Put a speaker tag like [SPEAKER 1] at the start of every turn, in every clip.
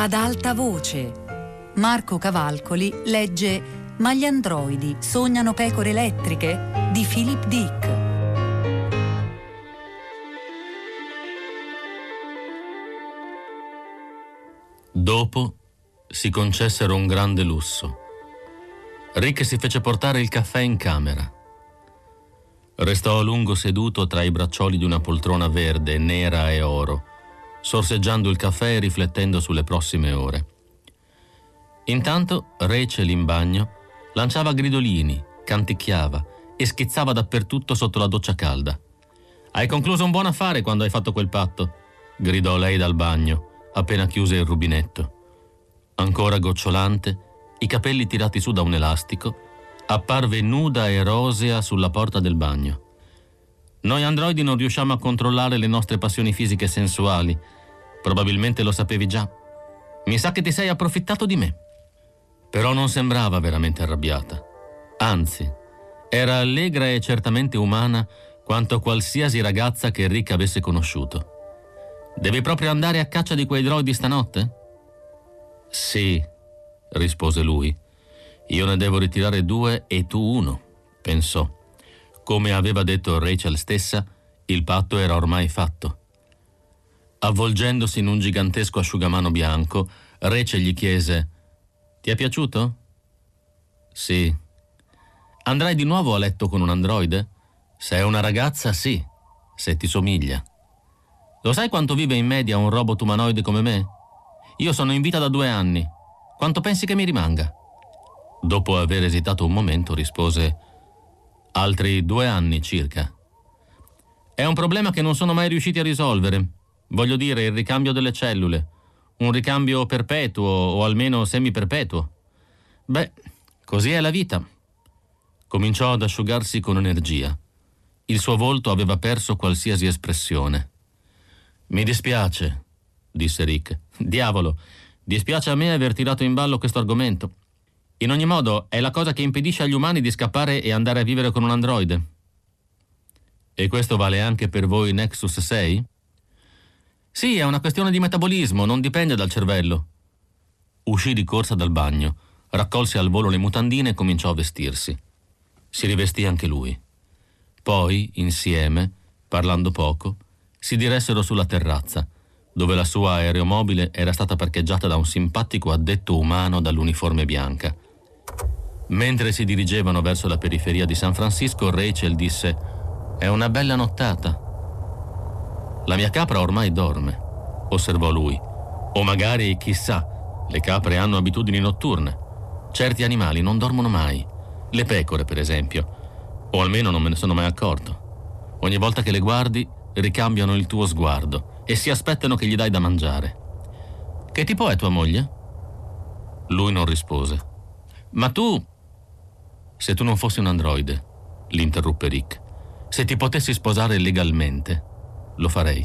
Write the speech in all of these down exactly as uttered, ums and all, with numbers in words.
[SPEAKER 1] Ad alta voce. Marco Cavalcoli legge Ma gli androidi sognano pecore elettriche di Philip Dick.
[SPEAKER 2] Dopo si concessero un grande lusso. Rick si fece portare il caffè in camera. Restò a lungo seduto tra i braccioli di una poltrona verde, nera e oro, sorseggiando il caffè e riflettendo sulle prossime ore. Intanto Rachel in bagno lanciava gridolini, canticchiava e schizzava dappertutto sotto la doccia calda. «Hai concluso un buon affare quando hai fatto quel patto», gridò lei dal bagno, appena chiuse il rubinetto. Ancora gocciolante, i capelli tirati su da un elastico, apparve nuda e rosea sulla porta del bagno. «Noi androidi non riusciamo a controllare le nostre passioni fisiche e sensuali. Probabilmente lo sapevi già. Mi sa che ti sei approfittato di me». Però non sembrava veramente arrabbiata. Anzi, era allegra e certamente umana quanto qualsiasi ragazza che Rick avesse conosciuto. «Devi proprio andare a caccia di quei droidi stanotte?» «Sì», rispose lui. «Io ne devo ritirare due e tu uno», pensò. Come aveva detto Rachel stessa, il patto era ormai fatto. Avvolgendosi in un gigantesco asciugamano bianco, Rachel gli chiese: «Ti è piaciuto?» «Sì». «Andrai di nuovo a letto con un androide?» «Se è una ragazza, sì, se ti somiglia». «Lo sai quanto vive in media un robot umanoide come me? Io sono in vita da due anni. Quanto pensi che mi rimanga?» Dopo aver esitato un momento rispose: «Altri due anni circa». «È un problema che non sono mai riusciti a risolvere. Voglio dire, il ricambio delle cellule. Un ricambio perpetuo o almeno semiperpetuo. Beh, così è la vita». Cominciò ad asciugarsi con energia. Il suo volto aveva perso qualsiasi espressione. «Mi dispiace», disse Rick. «Diavolo, dispiace a me aver tirato in ballo questo argomento. In ogni modo, è la cosa che impedisce agli umani di scappare e andare a vivere con un androide». «E questo vale anche per voi Nexus sei?» «Sì, è una questione di metabolismo, non dipende dal cervello». Uscì di corsa dal bagno, raccolse al volo le mutandine e cominciò a vestirsi. Si rivestì anche lui. Poi, insieme, parlando poco, si diressero sulla terrazza, dove la sua aeromobile era stata parcheggiata da un simpatico addetto umano dall'uniforme bianca. Mentre si dirigevano verso la periferia di San Francisco, Rachel disse: «È una bella nottata». «La mia capra ormai dorme», osservò lui. «O magari, chissà, le capre hanno abitudini notturne. Certi animali non dormono mai. Le pecore, per esempio. O almeno non me ne sono mai accorto. Ogni volta che le guardi, ricambiano il tuo sguardo e si aspettano che gli dai da mangiare». «Che tipo è tua moglie?» Lui non rispose. «Ma tu...» «Se tu non fossi un androide», l'interruppe Rick, «se ti potessi sposare legalmente, lo farei.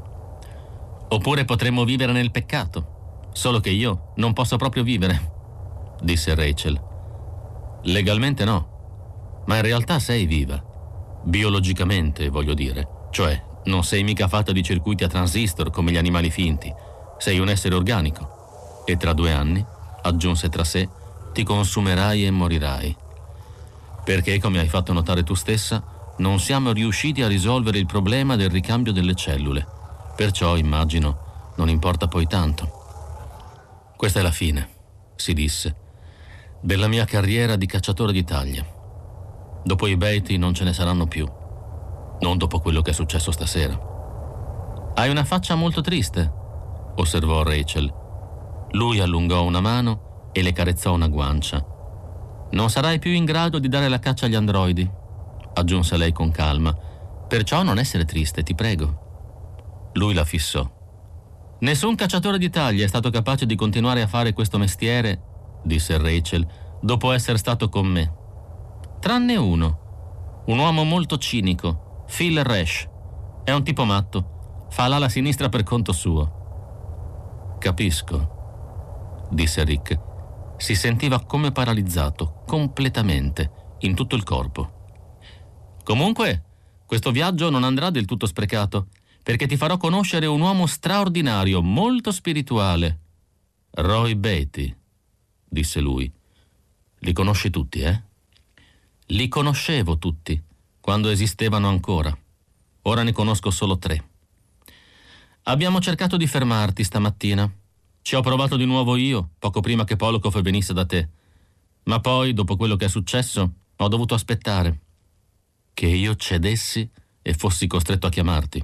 [SPEAKER 2] Oppure potremmo vivere nel peccato, solo che io non posso proprio vivere», disse Rachel. «Legalmente no, ma in realtà sei viva. Biologicamente, voglio dire. Cioè, non sei mica fatta di circuiti a transistor come gli animali finti. Sei un essere organico. E tra due anni, aggiunse tra sé, ti consumerai e morirai. Perché, come hai fatto notare tu stessa, non siamo riusciti a risolvere il problema del ricambio delle cellule. Perciò, immagino, non importa poi tanto. Questa è la fine», si disse, «della mia carriera di cacciatore di taglie. Dopo i Beatty non ce ne saranno più. Non dopo quello che è successo stasera». «Hai una faccia molto triste», osservò Rachel. Lui allungò una mano e le carezzò una guancia. «Non sarai più in grado di dare la caccia agli androidi», aggiunse lei con calma. «Perciò non essere triste, ti prego». Lui la fissò. «Nessun cacciatore di taglie è stato capace di continuare a fare questo mestiere», disse Rachel, «dopo essere stato con me. Tranne uno. Un uomo molto cinico, Phil Resch. È un tipo matto. Fa l'ala sinistra per conto suo». «Capisco», disse Rick. Si sentiva come paralizzato, completamente, in tutto il corpo. «Comunque, questo viaggio non andrà del tutto sprecato, perché ti farò conoscere un uomo straordinario, molto spirituale». Roy Beatty, disse lui. Li conosci tutti, eh? Li conoscevo tutti, quando esistevano ancora. Ora ne conosco solo tre. Abbiamo cercato di fermarti stamattina. Ci ho provato di nuovo io, poco prima che Polokov venisse da te. Ma poi, dopo quello che è successo, ho dovuto aspettare che io cedessi e fossi costretto a chiamarti.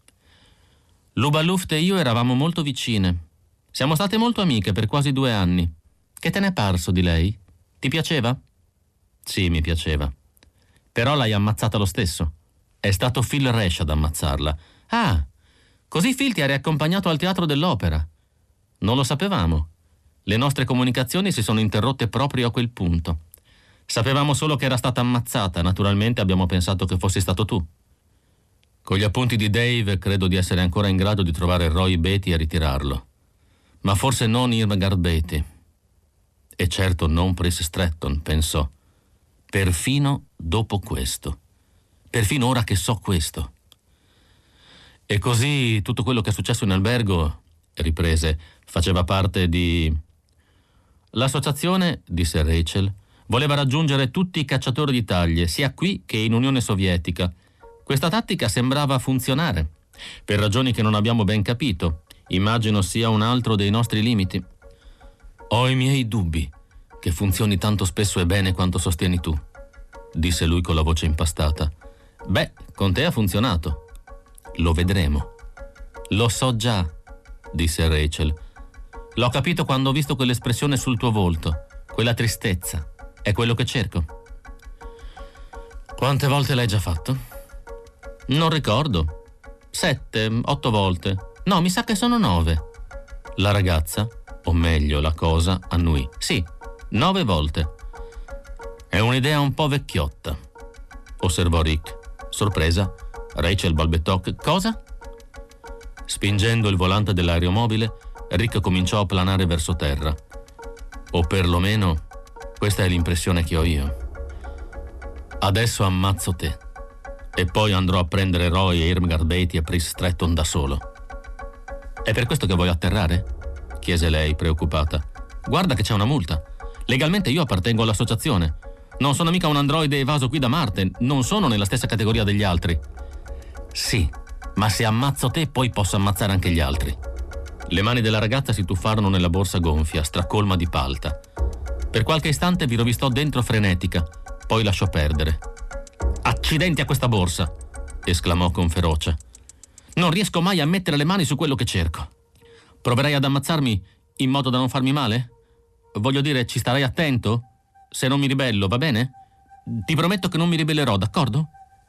[SPEAKER 2] Luba Luft e io eravamo molto vicine. Siamo state molto amiche per quasi due anni. Che te n'è parso di lei? Ti piaceva? Sì, mi piaceva. Però l'hai ammazzata lo stesso. È stato Phil Resch ad ammazzarla. Ah, così Phil ti ha riaccompagnato al teatro dell'opera. Non lo sapevamo. Le nostre comunicazioni si sono interrotte proprio a quel punto. Sapevamo solo che era stata ammazzata. Naturalmente abbiamo pensato che fossi stato tu. Con gli appunti di Dave credo di essere ancora in grado di trovare Roy Beatty e ritirarlo. Ma forse non Irmgard Beatty. E certo non Pris Stratton, pensò. Perfino dopo questo. Perfino ora che so questo. E così tutto quello che è successo in albergo, riprese, faceva parte di... L'associazione, disse Rachel, voleva raggiungere tutti i cacciatori di taglie, sia qui che in Unione Sovietica. Questa tattica sembrava funzionare, per ragioni che non abbiamo ben capito. Immagino sia un altro dei nostri limiti. Ho i miei dubbi che funzioni tanto spesso e bene quanto sostieni tu, disse lui con la voce impastata. Beh, con te ha funzionato. Lo vedremo. Lo so già, disse Rachel. L'ho capito quando ho visto quell'espressione sul tuo volto, quella tristezza. È quello che cerco. Quante volte l'hai già fatto? Non ricordo. Sette, otto volte. No, mi sa che sono nove. La ragazza, o meglio la cosa, annui. Sì, nove volte. È un'idea un po' vecchiotta, osservò Rick. Sorpresa, Rachel balbettò. Cosa? Spingendo il volante dell'aeromobile, Rick cominciò a planare verso terra. O perlomeno, questa è l'impressione che ho io. Adesso ammazzo te. E poi andrò a prendere Roy e Irmgard Beatty e Pris Stratton da solo. È per questo che vuoi atterrare? Chiese lei, preoccupata. Guarda che c'è una multa. Legalmente io appartengo all'associazione. Non sono mica un androide evaso qui da Marte. Non sono nella stessa categoria degli altri. Sì, ma se ammazzo te poi posso ammazzare anche gli altri. Le mani della ragazza si tuffarono nella borsa gonfia, stracolma di palta. Per qualche istante vi rovistò dentro frenetica, poi lasciò perdere. Accidenti a questa borsa! Esclamò con ferocia. Non riesco mai a mettere le mani su quello che cerco. Proverai ad ammazzarmi in modo da non farmi male? Voglio dire, ci starai attento? Se non mi ribello, va bene? Ti prometto che non mi ribellerò, d'accordo?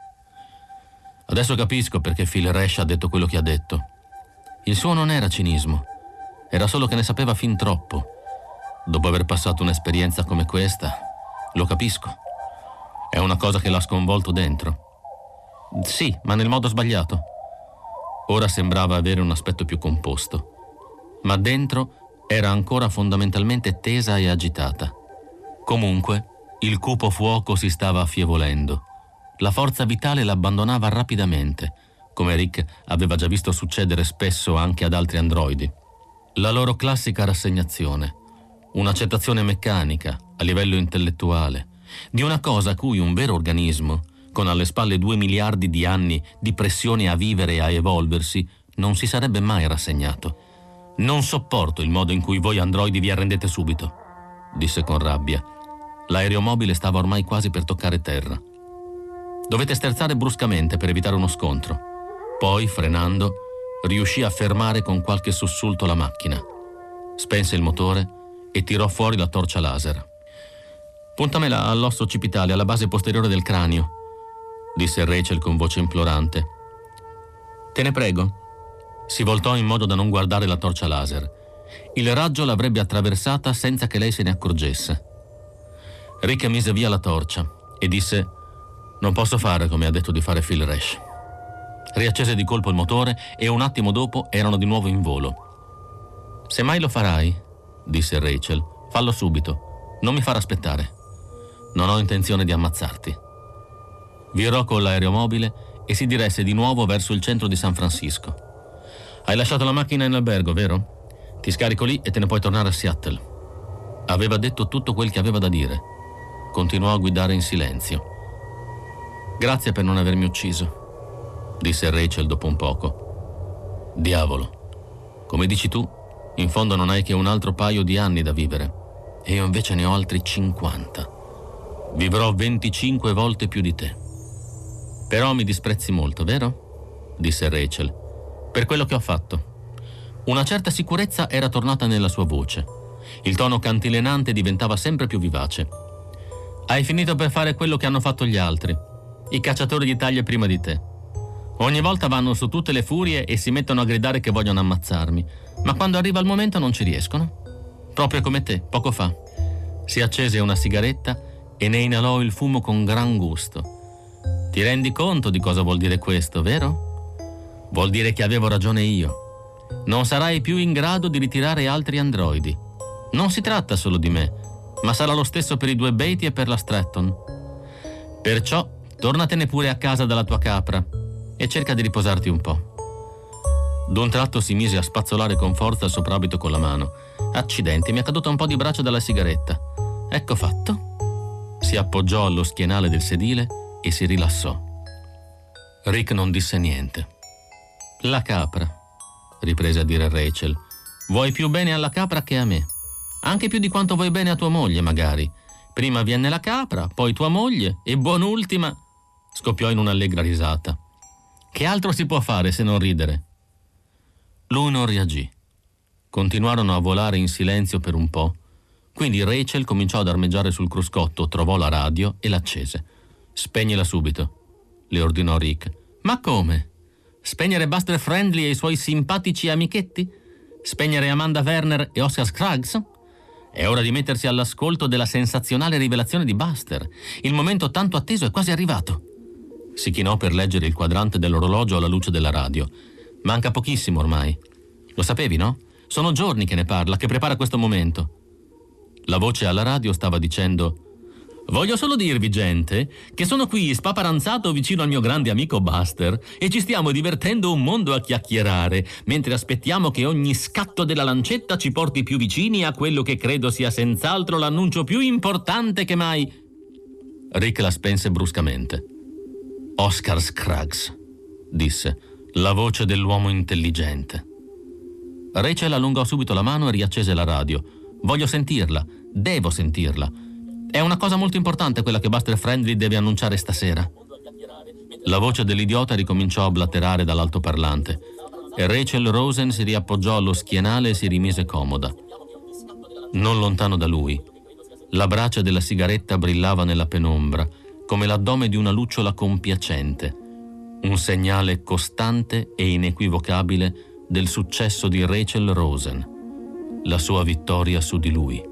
[SPEAKER 2] Adesso capisco perché Phil Resch ha detto quello che ha detto. Il suo non era cinismo, era solo che ne sapeva fin troppo. Dopo aver passato un'esperienza come questa, lo capisco. È una cosa che l'ha sconvolto dentro. Sì, ma nel modo sbagliato. Ora sembrava avere un aspetto più composto, ma dentro era ancora fondamentalmente tesa e agitata. Comunque, il cupo fuoco si stava affievolendo. La forza vitale l'abbandonava rapidamente, come Rick aveva già visto succedere spesso anche ad altri androidi. La loro classica rassegnazione, un'accettazione meccanica, a livello intellettuale, di una cosa a cui un vero organismo, con alle spalle due miliardi di anni di pressione a vivere e a evolversi, non si sarebbe mai rassegnato. Non sopporto il modo in cui voi androidi vi arrendete subito, disse con rabbia. L'aeromobile stava ormai quasi per toccare terra. Dovete sterzare bruscamente per evitare uno scontro. Poi, frenando, riuscì a fermare con qualche sussulto la macchina. Spense il motore e tirò fuori la torcia laser. Puntamela all'osso occipitale, alla base posteriore del cranio, disse Rachel con voce implorante. Te ne prego. Si voltò in modo da non guardare la torcia laser. Il raggio l'avrebbe attraversata senza che lei se ne accorgesse. Rick mise via la torcia e disse: non posso fare come ha detto di fare Phil Resch. Riaccese di colpo il motore e un attimo dopo erano di nuovo in volo. Se mai lo farai, disse Rachel, fallo subito, non mi far aspettare. Non ho intenzione di ammazzarti. Virò con l'aeromobile e si diresse di nuovo verso il centro di San Francisco. Hai lasciato la macchina in albergo, vero? Ti scarico lì e te ne puoi tornare a Seattle. Aveva detto tutto quel che aveva da dire. Continuò a guidare in silenzio. Grazie per non avermi ucciso, disse Rachel dopo un poco. Diavolo, come dici tu, in fondo non hai che un altro paio di anni da vivere e io invece ne ho altri cinquanta. Vivrò venticinque volte più di te. Però mi disprezzi molto, vero? Disse Rachel. Per quello che ho fatto. Una certa sicurezza era tornata nella sua voce. Il tono cantilenante diventava sempre più vivace. Hai finito per fare quello che hanno fatto gli altri, i cacciatori di taglie prima di te. Ogni volta vanno su tutte le furie e si mettono a gridare che vogliono ammazzarmi, ma quando arriva il momento non ci riescono. Proprio come te, poco fa. Si accese una sigaretta e ne inalò il fumo con gran gusto. Ti rendi conto di cosa vuol dire questo, vero? Vuol dire che avevo ragione io. Non sarai più in grado di ritirare altri androidi. Non si tratta solo di me, ma sarà lo stesso per i due Beatty e per la Stratton. Perciò tornatene pure a casa dalla tua capra e cerca di riposarti un po'. D'un tratto si mise a spazzolare con forza il soprabito con la mano. Accidenti, mi è caduto un po' di braccio dalla sigaretta. Ecco fatto. Si appoggiò allo schienale del sedile e si rilassò. Rick non disse niente. La capra, riprese a dire Rachel. Vuoi più bene alla capra che a me. Anche più di quanto vuoi bene a tua moglie, magari. Prima viene la capra, poi tua moglie e buon'ultima... Scoppiò in un'allegra risata. Che altro si può fare se non ridere? Lui non reagì. Continuarono a volare in silenzio per un po'. Quindi Rachel cominciò ad armeggiare sul cruscotto, trovò la radio e l'accese. Spegnila subito, le ordinò Rick. Ma come? Spegnere Buster Friendly e i suoi simpatici amichetti? Spegnere Amanda Werner e Oscar Scruggs? È ora di mettersi all'ascolto della sensazionale rivelazione di Buster. Il momento tanto atteso è quasi arrivato. Si chinò per leggere il quadrante dell'orologio alla luce della radio. Manca pochissimo ormai. Lo sapevi, no? Sono giorni che ne parla, che prepara questo momento. La voce alla radio stava dicendo: voglio solo dirvi, gente, che sono qui spaparanzato vicino al mio grande amico Buster e ci stiamo divertendo un mondo a chiacchierare, mentre aspettiamo che ogni scatto della lancetta ci porti più vicini a quello che credo sia senz'altro l'annuncio più importante che mai... Rick la spense bruscamente. Oscar Scruggs, disse, la voce dell'uomo intelligente. Rachel allungò subito la mano e riaccese la radio. Voglio sentirla, devo sentirla. È una cosa molto importante quella che Buster Friendly deve annunciare stasera. La voce dell'idiota ricominciò a blatterare dall'altoparlante e Rachel Rosen si riappoggiò allo schienale e si rimise comoda. Non lontano da lui, la brace della sigaretta brillava nella penombra, come l'addome di una lucciola compiacente, un segnale costante e inequivocabile del successo di Rachel Rosen, la sua vittoria su di lui.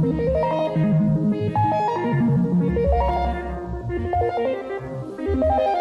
[SPEAKER 3] Thank you.